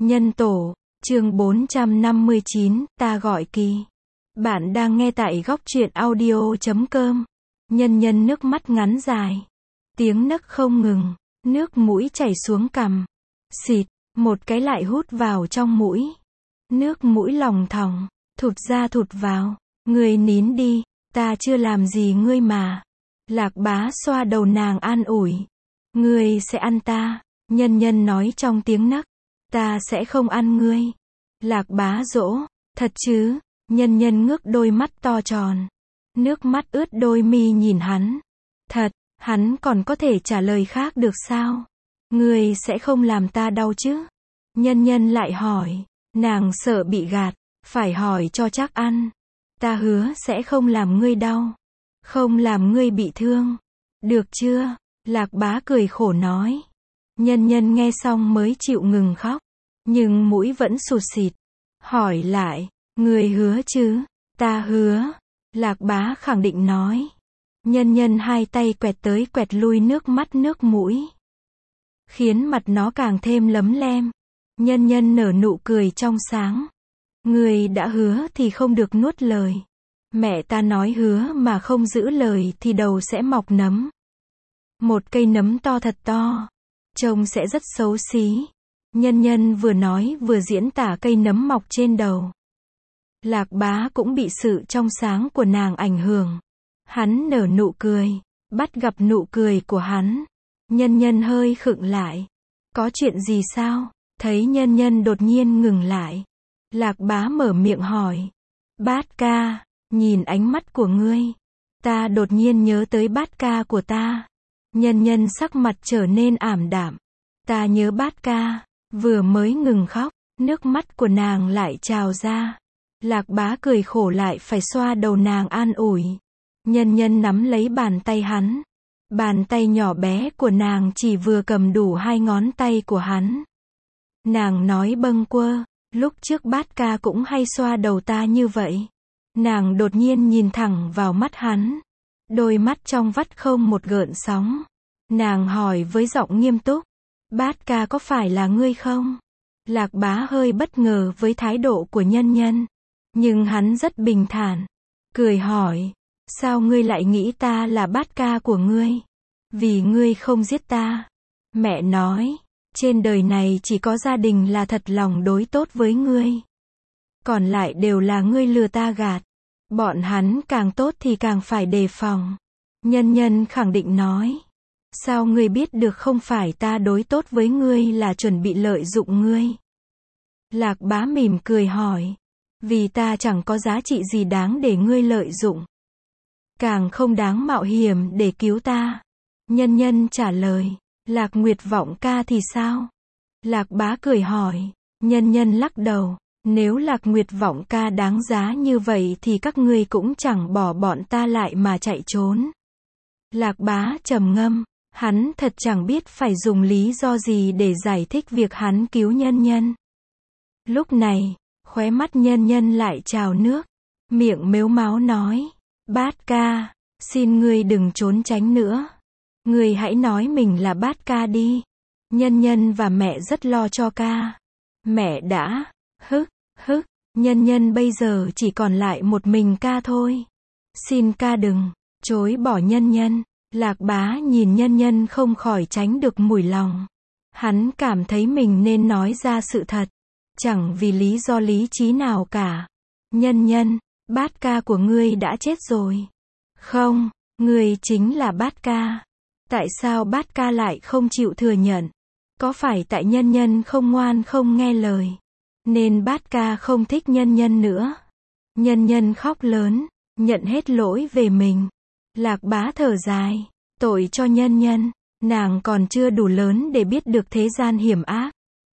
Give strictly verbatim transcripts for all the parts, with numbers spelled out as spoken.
Nhân tổ, chương bốn trăm năm mươi chín, ta gọi Kỳ. Bạn đang nghe tại góc truyện audio chấm com. Nhân nhân nước mắt ngắn dài. Tiếng nấc không ngừng, nước mũi chảy xuống cằm. Xịt, một cái lại hút vào trong mũi. Nước mũi lòng thòng, thụt ra thụt vào. Ngươi nín đi, ta chưa làm gì ngươi mà. Lạc Bá xoa đầu nàng an ủi. Ngươi sẽ ăn ta, nhân nhân nói trong tiếng nấc. Ta sẽ không ăn ngươi. Lạc Bá dỗ, thật chứ? Nhân nhân ngước đôi mắt to tròn. Nước mắt ướt đôi mi nhìn hắn. Thật, hắn còn có thể trả lời khác được sao? Ngươi sẽ không làm ta đau chứ? Nhân nhân lại hỏi. Nàng sợ bị gạt, phải hỏi cho chắc ăn. Ta hứa sẽ không làm ngươi đau. Không làm ngươi bị thương. Được chưa? Lạc Bá cười khổ nói. Nhân nhân nghe xong mới chịu ngừng khóc. Nhưng mũi vẫn sụt sịt. Hỏi lại, ngươi hứa chứ? Ta hứa. Lạc Bá khẳng định nói. Nhân nhân hai tay quẹt tới quẹt lui nước mắt nước mũi. Khiến mặt nó càng thêm lấm lem. Nhân nhân nở nụ cười trong sáng. Ngươi đã hứa thì không được nuốt lời. Mẹ ta nói hứa mà không giữ lời thì đầu sẽ mọc nấm. Một cây nấm to thật to. Trông sẽ rất xấu xí. Nhân nhân vừa nói vừa diễn tả cây nấm mọc trên đầu. Lạc Bá cũng bị sự trong sáng của nàng ảnh hưởng. Hắn nở nụ cười. Bắt gặp nụ cười của hắn. Nhân nhân hơi khựng lại. Có chuyện gì sao? Thấy nhân nhân đột nhiên ngừng lại. Lạc Bá mở miệng hỏi. Bát ca, nhìn ánh mắt của ngươi. Ta đột nhiên nhớ tới bát ca của ta. Nhân nhân sắc mặt trở nên ảm đạm. Ta nhớ bát ca. Vừa mới ngừng khóc, nước mắt của nàng lại trào ra. Lạc Bá cười khổ lại phải xoa đầu nàng an ủi. Nhân nhân nắm lấy bàn tay hắn. Bàn tay nhỏ bé của nàng chỉ vừa cầm đủ hai ngón tay của hắn. Nàng nói bâng quơ, lúc trước bát ca cũng hay xoa đầu ta như vậy. Nàng đột nhiên nhìn thẳng vào mắt hắn. Đôi mắt trong vắt không một gợn sóng. Nàng hỏi với giọng nghiêm túc. Bát ca có phải là ngươi không? Lạc Bá hơi bất ngờ với thái độ của nhân nhân. Nhưng hắn rất bình thản. Cười hỏi. Sao ngươi lại nghĩ ta là bát ca của ngươi? Vì ngươi không giết ta. Mẹ nói. Trên đời này chỉ có gia đình là thật lòng đối tốt với ngươi. Còn lại đều là ngươi lừa ta gạt. Bọn hắn càng tốt thì càng phải đề phòng. Nhân nhân khẳng định nói. Sao ngươi biết được không phải ta đối tốt với ngươi là chuẩn bị lợi dụng ngươi? Lạc Bá mỉm cười hỏi. Vì ta chẳng có giá trị gì đáng để ngươi lợi dụng. Càng không đáng mạo hiểm để cứu ta. Nhân nhân trả lời. Lạc Nguyệt Vọng ca thì sao? Lạc Bá cười hỏi. Nhân nhân lắc đầu. Nếu Lạc Nguyệt Vọng ca đáng giá như vậy thì các ngươi cũng chẳng bỏ bọn ta lại mà chạy trốn. Lạc Bá trầm ngâm. Hắn thật chẳng biết phải dùng lý do gì để giải thích việc hắn cứu nhân nhân. Lúc này, khóe mắt nhân nhân lại trào nước. Miệng mếu máo nói. Bát ca, xin ngươi đừng trốn tránh nữa. Ngươi hãy nói mình là bát ca đi. Nhân nhân và mẹ rất lo cho ca. Mẹ đã, hức, hức, nhân nhân bây giờ chỉ còn lại một mình ca thôi. Xin ca đừng, chối bỏ nhân nhân. Lạc Bá nhìn nhân nhân không khỏi tránh được mùi lòng. Hắn cảm thấy mình nên nói ra sự thật. Chẳng vì lý do lý trí nào cả. Nhân nhân, bát ca của ngươi đã chết rồi. Không, ngươi chính là bát ca. Tại sao bát ca lại không chịu thừa nhận? Có phải tại nhân nhân không ngoan không nghe lời? Nên bát ca không thích nhân nhân nữa. Nhân nhân khóc lớn, nhận hết lỗi về mình. Lạc Bá thở dài. Tội cho nhân nhân. Nàng còn chưa đủ lớn để biết được thế gian hiểm ác.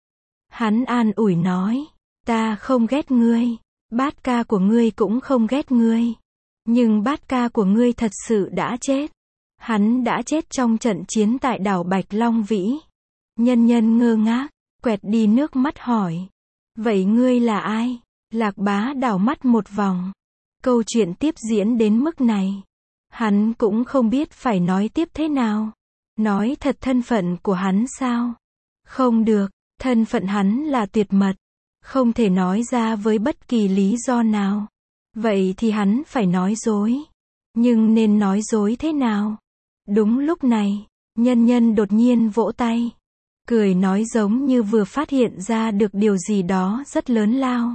Hắn an ủi nói. Ta không ghét ngươi. Bát ca của ngươi cũng không ghét ngươi. Nhưng bát ca của ngươi thật sự đã chết. Hắn đã chết trong trận chiến tại đảo Bạch Long Vĩ. Nhân nhân ngơ ngác, quẹt đi nước mắt hỏi. Vậy ngươi là ai? Lạc Bá đảo mắt một vòng. Câu chuyện tiếp diễn đến mức này. Hắn cũng không biết phải nói tiếp thế nào. Nói thật thân phận của hắn sao? Không được, Thân phận hắn là tuyệt mật, không thể nói ra với bất kỳ lý do nào. Vậy thì hắn phải nói dối. Nhưng nên nói dối thế nào? Đúng lúc này, Nhân Nhân đột nhiên vỗ tay, cười nói giống như vừa phát hiện ra được điều gì đó rất lớn lao.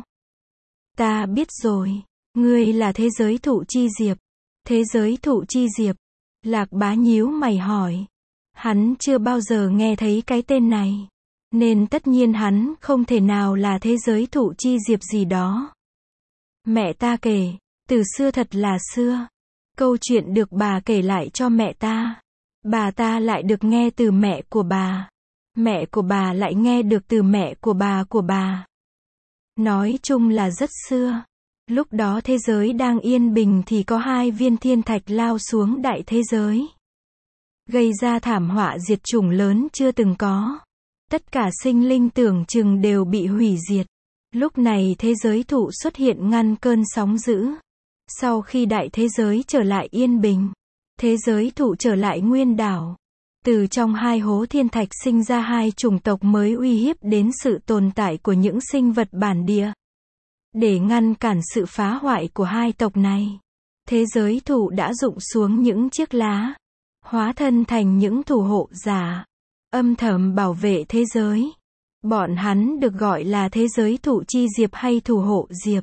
Ta biết rồi, ngươi là Thế Giới Thụ Chi Diệp. Thế Giới Thụ Chi Diệp? Lạc Bá nhíu mày hỏi. Hắn chưa bao giờ nghe thấy cái tên này, nên tất nhiên hắn không thể nào là Thế Giới Thụ Chi Diệp gì đó. Mẹ ta kể, từ xưa thật là xưa. Câu chuyện được bà kể lại cho mẹ ta. Bà ta lại được nghe từ mẹ của bà. Mẹ của bà lại nghe được từ mẹ của bà của bà. Nói chung là rất xưa. Lúc đó thế giới đang yên bình thì có hai viên thiên thạch lao xuống đại thế giới, gây ra thảm họa diệt chủng lớn chưa từng có. Tất cả sinh linh tưởng chừng đều bị hủy diệt. Lúc này thế giới thụ xuất hiện ngăn cơn sóng dữ. Sau khi đại thế giới trở lại yên bình, thế giới thụ trở lại nguyên đảo. Từ trong hai hố thiên thạch sinh ra hai chủng tộc mới uy hiếp đến sự tồn tại của những sinh vật bản địa. Để ngăn cản sự phá hoại của hai tộc này, thế giới thụ đã rụng xuống những chiếc lá, hóa thân thành những thủ hộ giả, âm thầm bảo vệ thế giới. Bọn hắn được gọi là Thế Giới Thụ Chi Diệp hay Thủ Hộ Diệp.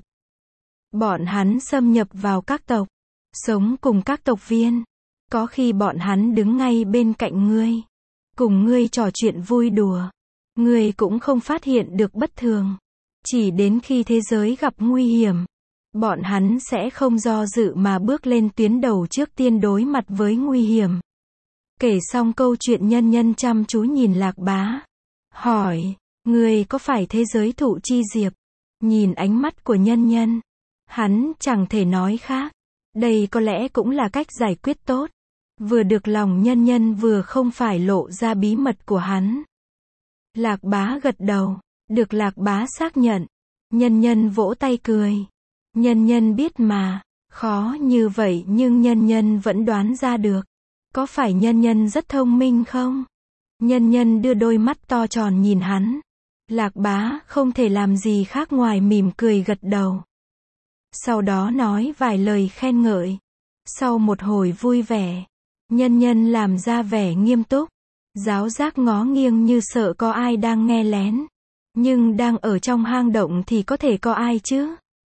Bọn hắn xâm nhập vào các tộc, sống cùng các tộc viên. Có khi bọn hắn đứng ngay bên cạnh ngươi, cùng ngươi trò chuyện vui đùa. Ngươi cũng không phát hiện được bất thường. Chỉ đến khi thế giới gặp nguy hiểm, bọn hắn sẽ không do dự mà bước lên tuyến đầu trước tiên đối mặt với nguy hiểm. Kể xong câu chuyện, Nhân Nhân chăm chú nhìn Lạc Bá, hỏi, ngươi có phải Thế Giới Thụ Chi Diệp? Nhìn ánh mắt của Nhân Nhân, hắn chẳng thể nói khác. Đây có lẽ cũng là cách giải quyết tốt. Vừa được lòng Nhân Nhân vừa không phải lộ ra bí mật của hắn. Lạc Bá gật đầu, được Lạc Bá xác nhận. Nhân Nhân vỗ tay cười. Nhân Nhân biết mà, khó như vậy nhưng Nhân Nhân vẫn đoán ra được. Có phải Nhân Nhân rất thông minh không? Nhân Nhân đưa đôi mắt to tròn nhìn hắn. Lạc Bá không thể làm gì khác ngoài mỉm cười gật đầu. Sau đó nói vài lời khen ngợi. Sau một hồi vui vẻ, Nhân Nhân làm ra vẻ nghiêm túc, giáo giác ngó nghiêng như sợ có ai đang nghe lén. Nhưng đang ở trong hang động thì có thể có ai chứ?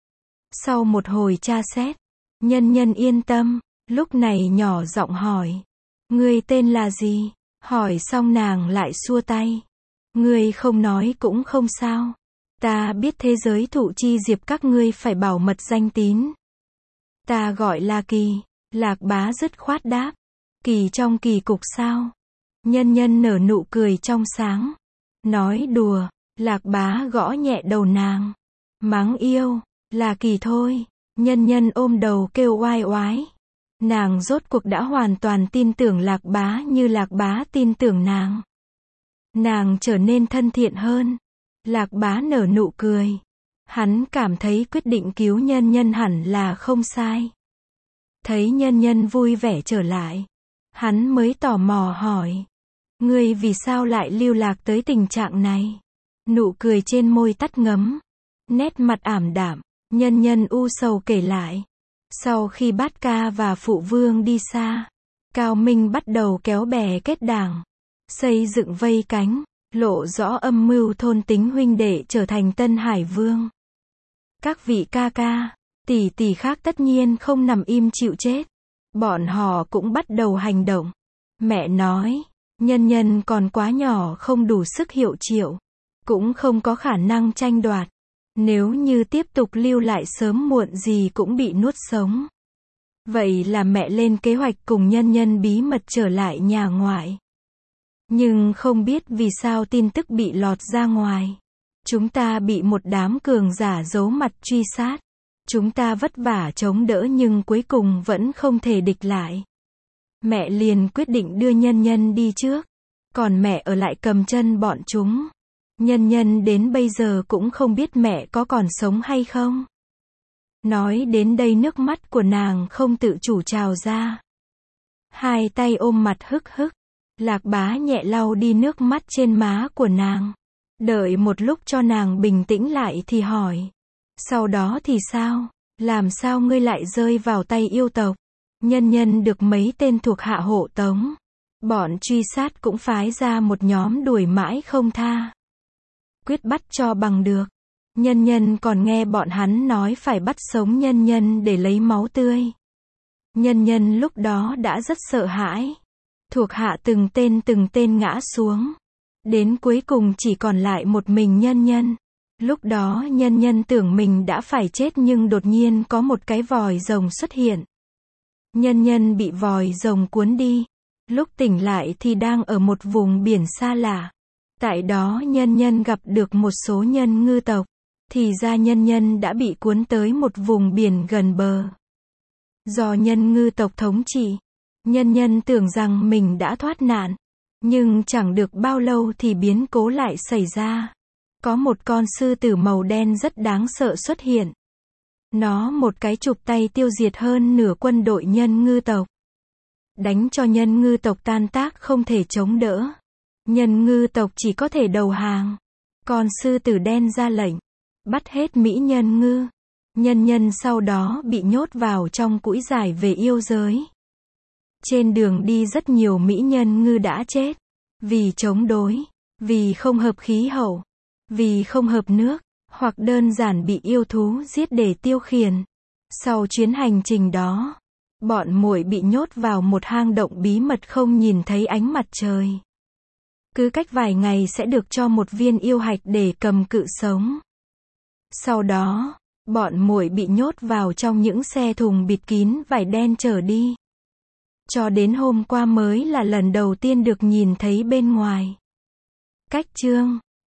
Sau một hồi tra xét, Nhân Nhân yên tâm, lúc này nhỏ giọng hỏi. Ngươi tên là gì? Hỏi xong nàng lại xua tay. Ngươi không nói cũng không sao. Ta biết Thế Giới Thụ Chi Diệp các ngươi phải bảo mật danh tín. Ta gọi là Kỳ. Lạc Bá dứt khoát đáp. Kỳ trong kỳ cục sao? Nhân Nhân nở nụ cười trong sáng. Nói đùa. Lạc Bá gõ nhẹ đầu nàng. Mắng yêu. Là Kỳ thôi. Nhân Nhân ôm đầu kêu oai oái. Nàng rốt cuộc đã hoàn toàn tin tưởng Lạc Bá như Lạc Bá tin tưởng nàng. Nàng trở nên thân thiện hơn. Lạc Bá nở nụ cười. Hắn cảm thấy quyết định cứu Nhân Nhân hẳn là không sai. Thấy Nhân Nhân vui vẻ trở lại, hắn mới tò mò hỏi. Ngươi vì sao lại lưu lạc tới tình trạng này? Nụ cười trên môi tắt ngấm. Nét mặt ảm đạm, Nhân Nhân u sầu kể lại. Sau khi Bát Ca và Phụ Vương đi xa, Cao Minh bắt đầu kéo bè kết đảng, xây dựng vây cánh, lộ rõ âm mưu thôn tính huynh đệ trở thành Tân Hải Vương. Các vị ca ca, tỷ tỷ khác tất nhiên không nằm im chịu chết. Bọn họ cũng bắt đầu hành động. Mẹ nói, Nhân Nhân còn quá nhỏ không đủ sức hiệu triệu, cũng không có khả năng tranh đoạt. Nếu như tiếp tục lưu lại sớm muộn gì cũng bị nuốt sống. Vậy là mẹ lên kế hoạch cùng Nhân Nhân bí mật trở lại nhà ngoại. Nhưng không biết vì sao tin tức bị lọt ra ngoài. Chúng ta bị một đám cường giả giấu mặt truy sát. Chúng ta vất vả chống đỡ nhưng cuối cùng vẫn không thể địch lại. Mẹ liền quyết định đưa Nhân Nhân đi trước. Còn mẹ ở lại cầm chân bọn chúng. Nhân Nhân đến bây giờ cũng không biết mẹ có còn sống hay không. Nói đến đây nước mắt của nàng không tự chủ trào ra. Hai tay ôm mặt hức hức. Lạc Bá nhẹ lau đi nước mắt trên má của nàng. Đợi một lúc cho nàng bình tĩnh lại thì hỏi. Sau đó thì sao? Làm sao ngươi lại rơi vào tay yêu tộc? Nhân nhân được mấy tên thuộc hạ hộ tống. Bọn truy sát cũng phái ra một nhóm đuổi mãi không tha. Quyết bắt cho bằng được. Nhân nhân còn nghe bọn hắn nói phải bắt sống nhân nhân để lấy máu tươi. Nhân nhân lúc đó đã rất sợ hãi. Thuộc hạ từng tên từng tên ngã xuống. Đến cuối cùng chỉ còn lại một mình nhân nhân. Lúc đó nhân nhân tưởng mình đã phải chết nhưng đột nhiên có một cái vòi rồng xuất hiện. Nhân nhân bị vòi rồng cuốn đi. Lúc tỉnh lại thì đang ở một vùng biển xa lạ. Tại đó nhân nhân gặp được một số nhân ngư tộc. Thì ra nhân nhân đã bị cuốn tới một vùng biển gần bờ. Do nhân ngư tộc thống trị, nhân nhân tưởng rằng mình đã thoát nạn. Nhưng chẳng được bao lâu thì biến cố lại xảy ra. Có một con sư tử màu đen rất đáng sợ xuất hiện. Nó một cái chụp tay tiêu diệt hơn nửa quân đội nhân ngư tộc. Đánh cho nhân ngư tộc tan tác không thể chống đỡ. Nhân ngư tộc chỉ có thể đầu hàng. Con sư tử đen ra lệnh. Bắt hết mỹ nhân ngư. Nhân nhân sau đó bị nhốt vào trong cũi giải về yêu giới. Trên đường đi rất nhiều mỹ nhân ngư đã chết. Vì chống đối. Vì không hợp khí hậu. Vì không hợp nước. Hoặc đơn giản bị yêu thú giết để tiêu khiển. Sau chuyến hành trình đó, bọn muội bị nhốt vào một hang động bí mật không nhìn thấy ánh mặt trời. Cứ cách vài ngày sẽ được cho một viên yêu hạch để cầm cự sống. Sau đó, bọn muội bị nhốt vào trong những xe thùng bịt kín vải đen chở đi. Cho đến hôm qua mới là lần đầu tiên được nhìn thấy bên ngoài. Cách chương